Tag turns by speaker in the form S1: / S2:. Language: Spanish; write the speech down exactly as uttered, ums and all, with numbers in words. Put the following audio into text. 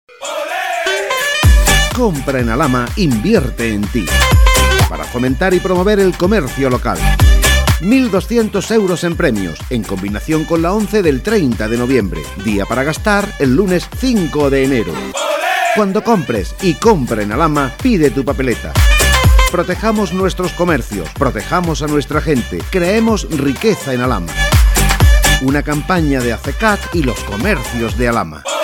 S1: Compra en Alhama, invierte en ti. Para fomentar y promover el comercio local. mil doscientos euros en premios, en combinación con la once del treinta de noviembre. Día para gastar el lunes cinco de enero. Cuando compres y compra en Alhama, pide tu papeleta. Protejamos nuestros comercios, protejamos a nuestra gente, creemos riqueza en Alhama. Una campaña de ACECAT y los comercios de Alhama.